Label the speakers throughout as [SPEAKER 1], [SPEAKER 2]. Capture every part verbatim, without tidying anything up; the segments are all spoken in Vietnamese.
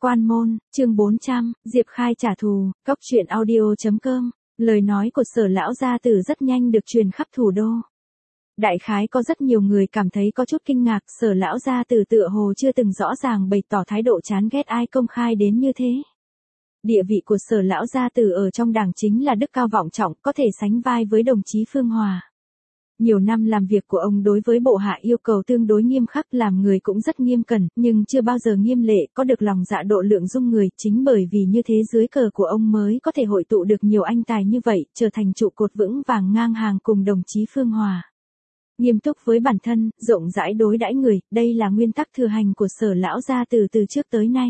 [SPEAKER 1] Quan môn, chương bốn trăm, Diệp Khai trả thù, cóc truyện audio chấm com. Lời nói của Sở lão gia tử rất nhanh được truyền khắp thủ đô. Đại khái có rất nhiều người cảm thấy có chút kinh ngạc, Sở lão gia tử tựa hồ chưa từng rõ ràng bày tỏ thái độ chán ghét ai công khai đến như thế. Địa vị của Sở lão gia tử ở trong đảng chính là đức cao vọng trọng, có thể sánh vai với đồng chí Phương Hòa. Nhiều năm làm việc của ông đối với bộ hạ yêu cầu tương đối nghiêm khắc, làm người cũng rất nghiêm cẩn, nhưng chưa bao giờ nghiêm lệ, có được lòng dạ độ lượng dung người, chính bởi vì như thế dưới cờ của ông mới có thể hội tụ được nhiều anh tài như vậy, trở thành trụ cột vững vàng ngang hàng cùng đồng chí Phương Hòa. Nghiêm túc với bản thân, rộng rãi đối đãi người, đây là nguyên tắc thừa hành của Sở lão gia tử từ trước tới nay.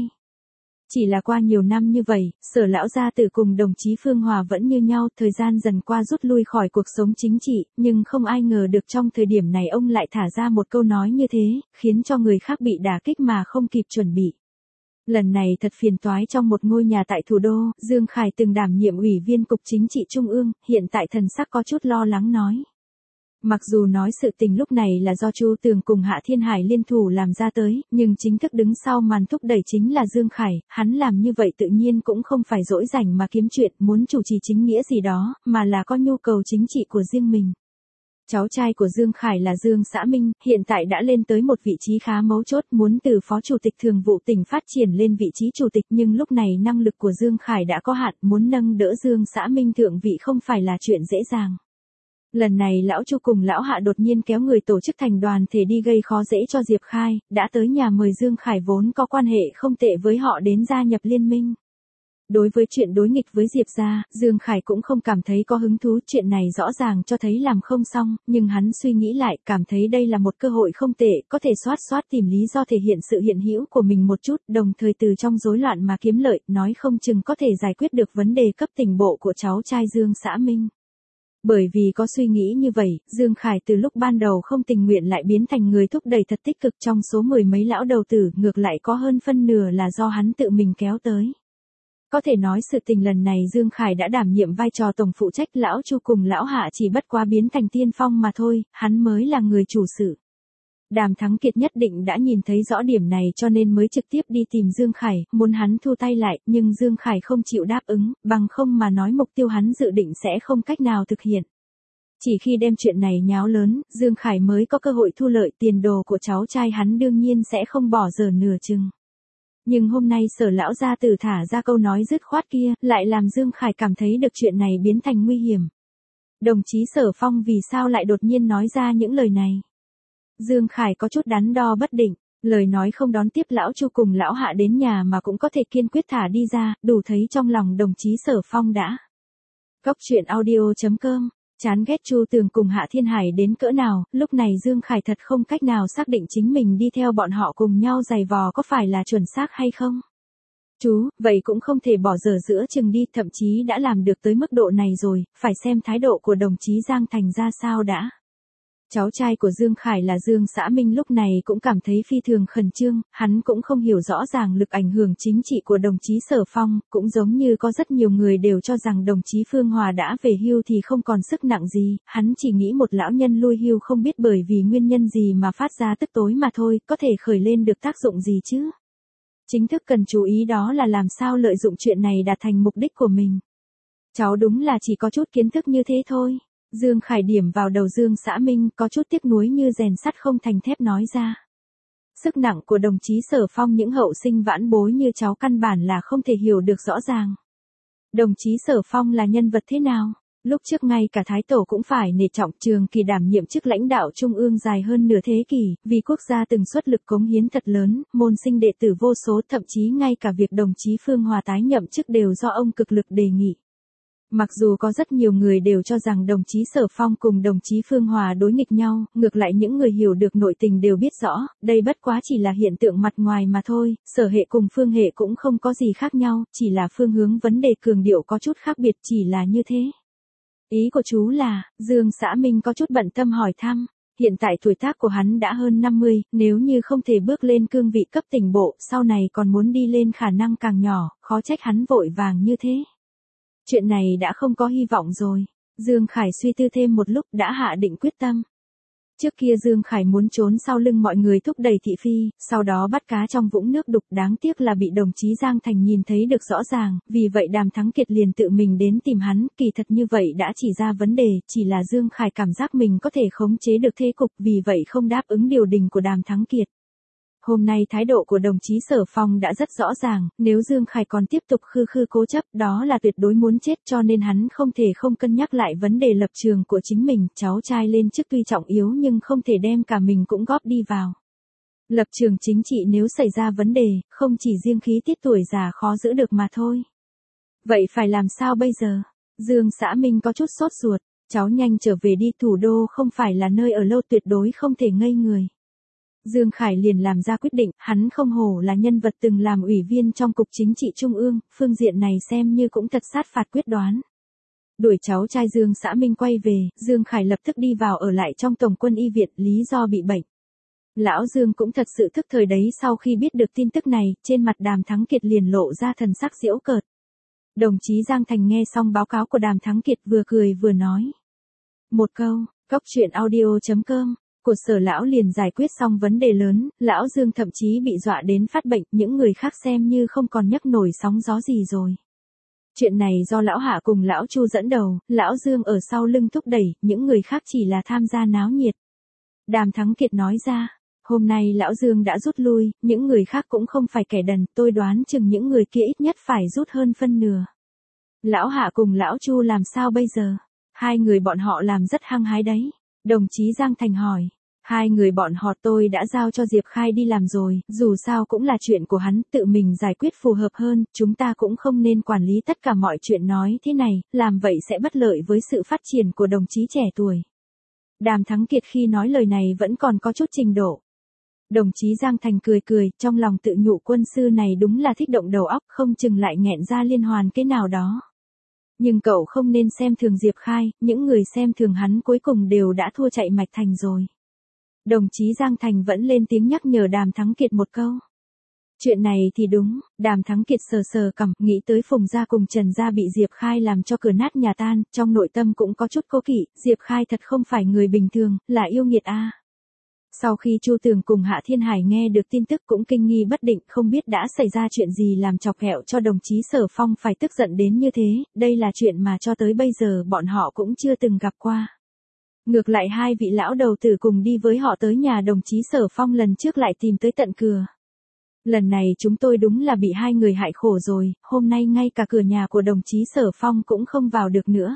[SPEAKER 1] Chỉ là qua nhiều năm như vậy, Sở lão gia tử cùng đồng chí Phương Hòa vẫn như nhau, thời gian dần qua rút lui khỏi cuộc sống chính trị, nhưng không ai ngờ được trong thời điểm này ông lại thả ra một câu nói như thế, khiến cho người khác bị đả kích mà không kịp chuẩn bị. Lần này thật phiền toái, trong một ngôi nhà tại thủ đô, Dương Khải từng đảm nhiệm ủy viên cục chính trị trung ương, hiện tại thần sắc có chút lo lắng nói. Mặc dù nói sự tình lúc này là do Chu Tường cùng Hạ Thiên Hải liên thủ làm ra tới, nhưng chính thức đứng sau màn thúc đẩy chính là Dương Khải, hắn làm như vậy tự nhiên cũng không phải dỗi rảnh mà kiếm chuyện, muốn chủ trì chính nghĩa gì đó, mà là có nhu cầu chính trị của riêng mình. Cháu trai của Dương Khải là Dương Xã Minh, hiện tại đã lên tới một vị trí khá mấu chốt, muốn từ phó chủ tịch thường vụ tỉnh phát triển lên vị trí chủ tịch, nhưng lúc này năng lực của Dương Khải đã có hạn, muốn nâng đỡ Dương Xã Minh thượng vị không phải là chuyện dễ dàng. Lần này lão Chu cùng lão Hạ đột nhiên kéo người tổ chức thành đoàn thể đi gây khó dễ cho Diệp Khai, đã tới nhà mời Dương Khải vốn có quan hệ không tệ với họ đến gia nhập liên minh. Đối với chuyện đối nghịch với Diệp gia, Dương Khải cũng không cảm thấy có hứng thú, chuyện này rõ ràng cho thấy làm không xong, nhưng hắn suy nghĩ lại, cảm thấy đây là một cơ hội không tệ, có thể soát soát tìm lý do thể hiện sự hiện hữu của mình một chút, đồng thời từ trong rối loạn mà kiếm lợi, nói không chừng có thể giải quyết được vấn đề cấp tỉnh bộ của cháu trai Dương Xã Minh. Bởi vì có suy nghĩ như vậy, Dương Khải từ lúc ban đầu không tình nguyện lại biến thành người thúc đẩy thật tích cực, trong số mười mấy lão đầu tử, ngược lại có hơn phân nửa là do hắn tự mình kéo tới. Có thể nói sự tình lần này Dương Khải đã đảm nhiệm vai trò tổng phụ trách, lão Chu cùng lão Hạ chỉ bất quá biến thành tiên phong mà thôi, hắn mới là người chủ sự. Đàm Thắng Kiệt nhất định đã nhìn thấy rõ điểm này cho nên mới trực tiếp đi tìm Dương Khải, muốn hắn thu tay lại, nhưng Dương Khải không chịu đáp ứng, bằng không mà nói mục tiêu hắn dự định sẽ không cách nào thực hiện. Chỉ khi đem chuyện này nháo lớn, Dương Khải mới có cơ hội thu lợi, tiền đồ của cháu trai hắn đương nhiên sẽ không bỏ dở nửa chừng. Nhưng hôm nay Sở lão gia tử thả ra câu nói dứt khoát kia, lại làm Dương Khải cảm thấy được chuyện này biến thành nguy hiểm. Đồng chí Sở Phong vì sao lại đột nhiên nói ra những lời này? Dương Khải có chút đắn đo bất định, lời nói không đón tiếp lão Chu cùng lão Hạ đến nhà mà cũng có thể kiên quyết thả đi ra, đủ thấy trong lòng đồng chí Sở Phong đã. Cóc truyện audio chấm com, chán ghét Chu Tường cùng Hạ Thiên Hải đến cỡ nào, lúc này Dương Khải thật không cách nào xác định chính mình đi theo bọn họ cùng nhau giày vò có phải là chuẩn xác hay không. Chú, vậy cũng không thể bỏ dở giữa chừng đi, thậm chí đã làm được tới mức độ này rồi, phải xem thái độ của đồng chí Giang Thành ra sao đã. Cháu trai của Dương Khải là Dương Xã Minh lúc này cũng cảm thấy phi thường khẩn trương, hắn cũng không hiểu rõ ràng lực ảnh hưởng chính trị của đồng chí Sở Phong, cũng giống như có rất nhiều người đều cho rằng đồng chí Phương Hòa đã về hưu thì không còn sức nặng gì, hắn chỉ nghĩ một lão nhân lui hưu không biết bởi vì nguyên nhân gì mà phát ra tức tối mà thôi, có thể khởi lên được tác dụng gì chứ. Chính thức cần chú ý đó là làm sao lợi dụng chuyện này đạt thành mục đích của mình. Cháu đúng là chỉ có chút kiến thức như thế thôi. Dương Khải điểm vào đầu Dương Xã Minh, có chút tiếc nuối như rèn sắt không thành thép nói ra. Sức nặng của đồng chí Sở Phong những hậu sinh vãn bối như cháu căn bản là không thể hiểu được rõ ràng. Đồng chí Sở Phong là nhân vật thế nào? Lúc trước ngay cả Thái Tổ cũng phải nể trọng, trường kỳ đảm nhiệm chức lãnh đạo trung ương dài hơn nửa thế kỷ, vì quốc gia từng xuất lực cống hiến thật lớn, môn sinh đệ tử vô số, thậm chí ngay cả việc đồng chí Phương Hòa tái nhậm chức đều do ông cực lực đề nghị. Mặc dù có rất nhiều người đều cho rằng đồng chí Sở Phong cùng đồng chí Phương Hòa đối nghịch nhau, ngược lại những người hiểu được nội tình đều biết rõ, đây bất quá chỉ là hiện tượng mặt ngoài mà thôi, Sở hệ cùng Phương hệ cũng không có gì khác nhau, chỉ là phương hướng vấn đề cường điệu có chút khác biệt, chỉ là như thế. Ý của chú là, Dương Xã Minh có chút bận tâm hỏi thăm, hiện tại tuổi tác của hắn đã hơn năm mươi, nếu như không thể bước lên cương vị cấp tỉnh bộ, sau này còn muốn đi lên khả năng càng nhỏ, khó trách hắn vội vàng như thế. Chuyện này đã không có hy vọng rồi. Dương Khải suy tư thêm một lúc đã hạ định quyết tâm. Trước kia Dương Khải muốn trốn sau lưng mọi người thúc đẩy thị phi, sau đó bắt cá trong vũng nước đục, đáng tiếc là bị đồng chí Giang Thành nhìn thấy được rõ ràng, vì vậy Đàm Thắng Kiệt liền tự mình đến tìm hắn, kỳ thật như vậy đã chỉ ra vấn đề, chỉ là Dương Khải cảm giác mình có thể khống chế được thế cục, vì vậy không đáp ứng điều đình của Đàm Thắng Kiệt. Hôm nay thái độ của đồng chí Sở Phong đã rất rõ ràng, nếu Dương Khải còn tiếp tục khư khư cố chấp, đó là tuyệt đối muốn chết, cho nên hắn không thể không cân nhắc lại vấn đề lập trường của chính mình, cháu trai lên chức tuy trọng yếu nhưng không thể đem cả mình cũng góp đi vào. Lập trường chính trị nếu xảy ra vấn đề, không chỉ riêng khí tiết tuổi già khó giữ được mà thôi. Vậy phải làm sao bây giờ? Dương Xã Minh có chút sốt ruột, cháu nhanh trở về đi, thủ đô không phải là nơi ở lâu, tuyệt đối không thể ngây người. Dương Khải liền làm ra quyết định, hắn không hổ là nhân vật từng làm ủy viên trong Cục Chính trị Trung ương, phương diện này xem như cũng thật sát phạt quyết đoán. Đuổi cháu trai Dương Xã Minh quay về, Dương Khải lập tức đi vào ở lại trong Tổng quân y viện, lý do bị bệnh. Lão Dương cũng thật sự thức thời đấy, sau khi biết được tin tức này, trên mặt Đàm Thắng Kiệt liền lộ ra thần sắc giễu cợt. Đồng chí Giang Thành nghe xong báo cáo của Đàm Thắng Kiệt vừa cười vừa nói. Một câu, cóc truyện audio chấm com. Của Sở lão liền giải quyết xong vấn đề lớn, lão Dương thậm chí bị dọa đến phát bệnh, những người khác xem như không còn nhấc nổi sóng gió gì rồi. Chuyện này do lão Hạ cùng lão Chu dẫn đầu, lão Dương ở sau lưng thúc đẩy, những người khác chỉ là tham gia náo nhiệt. Đàm Thắng Kiệt nói ra, hôm nay lão Dương đã rút lui, những người khác cũng không phải kẻ đần, tôi đoán chừng những người kia ít nhất phải rút hơn phân nửa. Lão Hạ cùng lão Chu làm sao bây giờ? Hai người bọn họ làm rất hăng hái đấy. Đồng chí Giang Thành hỏi, hai người bọn họ tôi đã giao cho Diệp Khai đi làm rồi, dù sao cũng là chuyện của hắn, tự mình giải quyết phù hợp hơn, chúng ta cũng không nên quản lý tất cả mọi chuyện, nói thế này, làm vậy sẽ bất lợi với sự phát triển của đồng chí trẻ tuổi. Đàm Thắng Kiệt khi nói lời này vẫn còn có chút trình độ. Đồng chí Giang Thành cười cười, trong lòng tự nhủ quân sư này đúng là thích động đầu óc, không chừng lại nghẹn ra liên hoàn cái nào đó. Nhưng cậu không nên xem thường Diệp Khai, những người xem thường hắn cuối cùng đều đã thua chạy mạch thành rồi. Đồng chí Giang Thành vẫn lên tiếng nhắc nhở Đàm Thắng Kiệt một câu. Chuyện này thì đúng, Đàm Thắng Kiệt sờ sờ cằm, nghĩ tới Phùng gia cùng Trần gia bị Diệp Khai làm cho cửa nát nhà tan, trong nội tâm cũng có chút cố kỵ, Diệp Khai thật không phải người bình thường, là yêu nghiệt a. À. Sau khi Chu Tường cùng Hạ Thiên Hải nghe được tin tức cũng kinh nghi bất định, không biết đã xảy ra chuyện gì làm chọc ghẹo cho đồng chí Sở Phong phải tức giận đến như thế, đây là chuyện mà cho tới bây giờ bọn họ cũng chưa từng gặp qua. Ngược lại hai vị lão đầu tử cùng đi với họ tới nhà đồng chí Sở Phong lần trước lại tìm tới tận cửa. Lần này chúng tôi đúng là bị hai người hại khổ rồi, hôm nay ngay cả cửa nhà của đồng chí Sở Phong cũng không vào được nữa.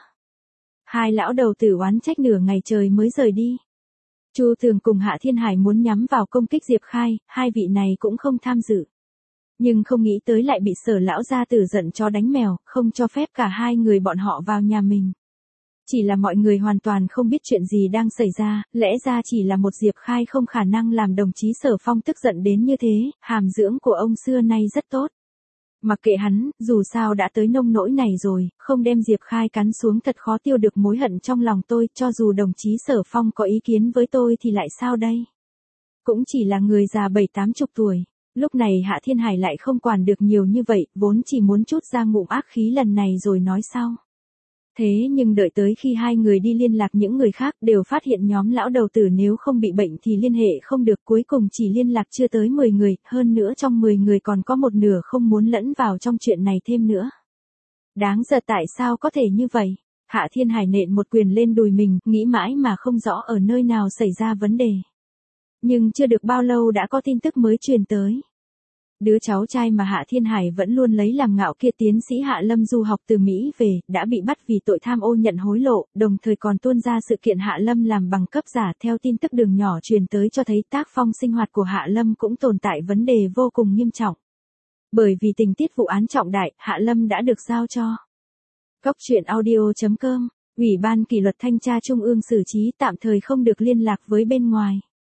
[SPEAKER 1] Hai lão đầu tử oán trách nửa ngày trời mới rời đi. Chu Tường cùng Hạ Thiên Hải muốn nhắm vào công kích Diệp Khai, hai vị này cũng không tham dự. Nhưng không nghĩ tới lại bị Sở lão gia tử giận cho đánh mèo, không cho phép cả hai người bọn họ vào nhà mình. Chỉ là mọi người hoàn toàn không biết chuyện gì đang xảy ra, lẽ ra chỉ là một Diệp Khai không khả năng làm đồng chí Sở Phong tức giận đến như thế, hàm dưỡng của ông xưa nay rất tốt. Mặc kệ hắn, dù sao đã tới nông nỗi này rồi, không đem Diệp Khai cắn xuống thật khó tiêu được mối hận trong lòng tôi, cho dù đồng chí Sở Phong có ý kiến với tôi thì lại sao đây? Cũng chỉ là người già bảy tám chục tuổi. Lúc này Hạ Thiên Hải lại không quản được nhiều như vậy, vốn chỉ muốn chút ra ngụm ác khí lần này rồi nói sau. Thế nhưng đợi tới khi hai người đi liên lạc những người khác đều phát hiện nhóm lão đầu tử nếu không bị bệnh thì liên hệ không được, cuối cùng chỉ liên lạc chưa tới mười người, hơn nữa trong mười người còn có một nửa không muốn lẫn vào trong chuyện này thêm nữa. Đáng giận, tại sao có thể như vậy? Hạ Thiên Hải nện một quyền lên đùi mình, nghĩ mãi mà không rõ ở nơi nào xảy ra vấn đề. Nhưng chưa được bao lâu đã có tin tức mới truyền tới. Đứa cháu trai mà Hạ Thiên Hải vẫn luôn lấy làm ngạo kia, tiến sĩ Hạ Lâm du học từ Mỹ về, đã bị bắt vì tội tham ô nhận hối lộ, đồng thời còn tuôn ra sự kiện Hạ Lâm làm bằng cấp giả. Theo tin tức đường nhỏ truyền tới cho thấy tác phong sinh hoạt của Hạ Lâm cũng tồn tại vấn đề vô cùng nghiêm trọng. Bởi vì tình tiết vụ án trọng đại, Hạ Lâm đã được giao cho cóc truyện audio chấm com, Ủy ban kỷ luật thanh tra Trung ương xử trí tạm thời không được liên lạc với bên ngoài.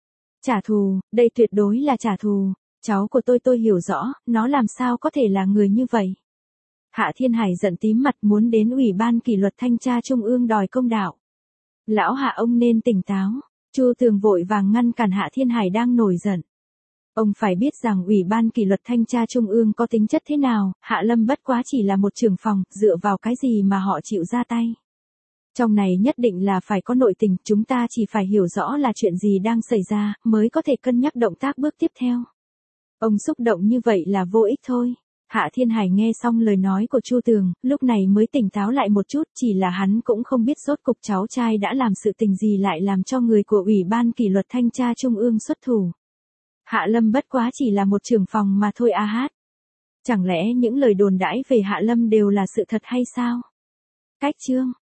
[SPEAKER 1] Trả thù, đây tuyệt đối là trả thù. Cháu của tôi tôi hiểu rõ, nó làm sao có thể là người như vậy. Hạ Thiên Hải giận tím mặt muốn đến Ủy ban kỷ luật thanh tra Trung ương đòi công đạo. Lão Hạ ông nên tỉnh táo. Chu Tường vội vàng ngăn cản Hạ Thiên Hải đang nổi giận. Ông phải biết rằng Ủy ban kỷ luật thanh tra Trung ương có tính chất thế nào, Hạ Lâm bất quá chỉ là một trưởng phòng, dựa vào cái gì mà họ chịu ra tay. Trong này nhất định là phải có nội tình, chúng ta chỉ phải hiểu rõ là chuyện gì đang xảy ra, mới có thể cân nhắc động tác bước tiếp theo. Ông xúc động như vậy là vô ích thôi. Hạ Thiên Hải nghe xong lời nói của Chu Tường, lúc này mới tỉnh táo lại một chút, chỉ là hắn cũng không biết rốt cục cháu trai đã làm sự tình gì lại làm cho người của Ủy ban kỷ luật thanh tra Trung ương xuất thủ. Hạ Lâm bất quá chỉ là một trưởng phòng mà thôi a hát. Chẳng lẽ những lời đồn đãi về Hạ Lâm đều là sự thật hay sao? Cách chương